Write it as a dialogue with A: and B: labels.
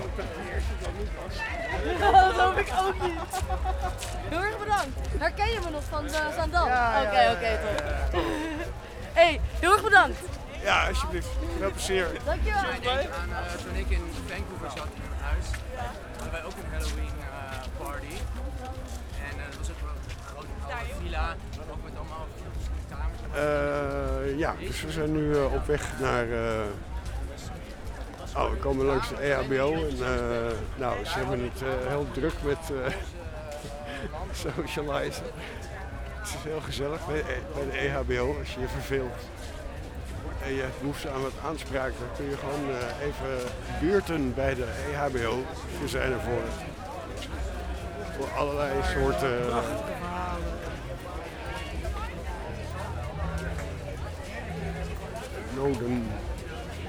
A: Dat hoop ik ook niet. Heel erg bedankt. Herken je me nog van Zaandam? Oké, top. Hey, heel erg bedankt.
B: Ja, alsjeblieft. Veel plezier.
A: Dankjewel.
C: Toen ik in Vancouver zat in mijn huis, hadden wij ook een Halloween party. En dat was ook wel een grote villa, ook met allemaal kamers.
B: Ja, dus we zijn nu op weg naar... we komen langs de EHBO en ze hebben het heel druk met socializen. Het is heel gezellig bij de EHBO als je je verveelt. En je behoefte aan wat aanspraak, dan kun je gewoon even buurten bij de EHBO. We zijn er voor allerlei soorten noden.